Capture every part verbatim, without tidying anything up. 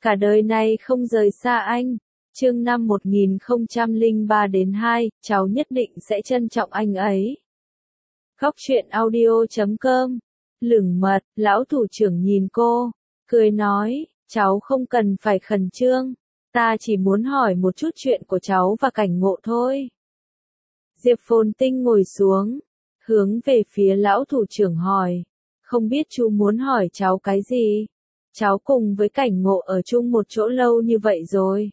cả đời này không rời xa anh. Chương năm một nghìn không trăm lẻ ba đến hai, cháu nhất định sẽ trân trọng anh ấy. Góc truyện audio chấm com. Lửng mật, lão thủ trưởng nhìn cô, cười nói, cháu không cần phải khẩn trương, ta chỉ muốn hỏi một chút chuyện của cháu và Cảnh Ngộ thôi. Diệp Phồn Tinh ngồi xuống, hướng về phía lão thủ trưởng hỏi, không biết chú muốn hỏi cháu cái gì? Cháu cùng với Cảnh Ngộ ở chung một chỗ lâu như vậy rồi.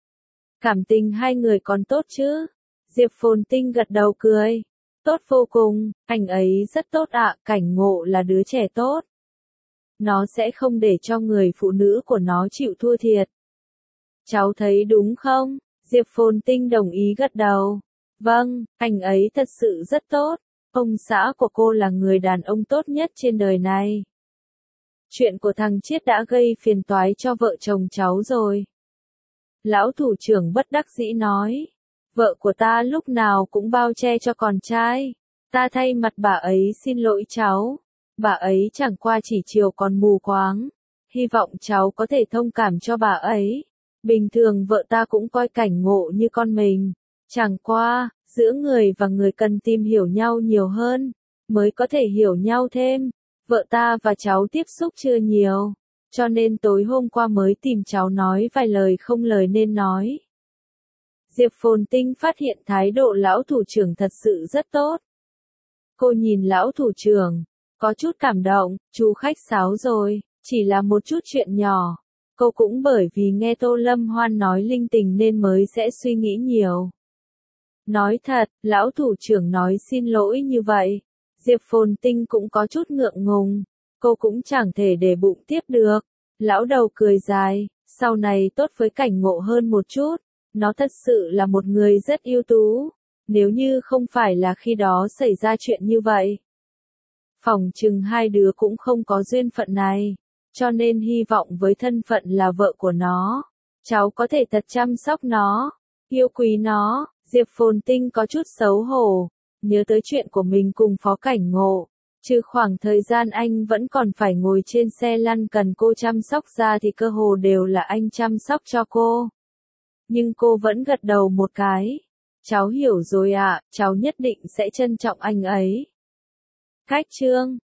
Cảm tình hai người còn tốt chứ? Diệp Phồn Tinh gật đầu cười. Tốt vô cùng, anh ấy rất tốt ạ, Cảnh Ngộ là đứa trẻ tốt. Nó sẽ không để cho người phụ nữ của nó chịu thua thiệt. Cháu thấy đúng không? Diệp Phồn Tinh đồng ý gật đầu. Vâng, anh ấy thật sự rất tốt. Ông xã của cô là người đàn ông tốt nhất trên đời này. Chuyện của thằng Chiết đã gây phiền toái cho vợ chồng cháu rồi. Lão thủ trưởng bất đắc dĩ nói. Vợ của ta lúc nào cũng bao che cho con trai. Ta thay mặt bà ấy xin lỗi cháu. Bà ấy chẳng qua chỉ chiều còn mù quáng. Hy vọng cháu có thể thông cảm cho bà ấy. Bình thường vợ ta cũng coi Cảnh Ngộ như con mình. Chẳng qua, giữa người và người cần tìm hiểu nhau nhiều hơn, mới có thể hiểu nhau thêm. Vợ ta và cháu tiếp xúc chưa nhiều, cho nên tối hôm qua mới tìm cháu nói vài lời không lời nên nói. Diệp Phồn Tinh phát hiện thái độ lão thủ trưởng thật sự rất tốt. Cô nhìn lão thủ trưởng, có chút cảm động, chú khách sáo rồi, chỉ là một chút chuyện nhỏ. Cô cũng bởi vì nghe Tô Lâm Hoan nói linh tinh nên mới sẽ suy nghĩ nhiều. Nói thật, lão thủ trưởng nói xin lỗi như vậy. Diệp Phồn Tinh cũng có chút ngượng ngùng. Cô cũng chẳng thể để bụng tiếp được. Lão đầu cười dài, sau này tốt với Cảnh Ngộ hơn một chút. Nó thật sự là một người rất ưu tú. Nếu như không phải là khi đó xảy ra chuyện như vậy. Phỏng chừng hai đứa cũng không có duyên phận này. Cho nên hy vọng với thân phận là vợ của nó. Cháu có thể thật chăm sóc nó. Yêu quý nó. Diệp Phồn Tinh có chút xấu hổ. Nhớ tới chuyện của mình cùng Phó Cảnh Ngộ. Trừ khoảng thời gian anh vẫn còn phải ngồi trên xe lăn cần cô chăm sóc ra thì cơ hồ đều là anh chăm sóc cho cô. Nhưng cô vẫn gật đầu một cái. Cháu hiểu rồi ạ, cháu nhất định sẽ trân trọng anh ấy. Cách chương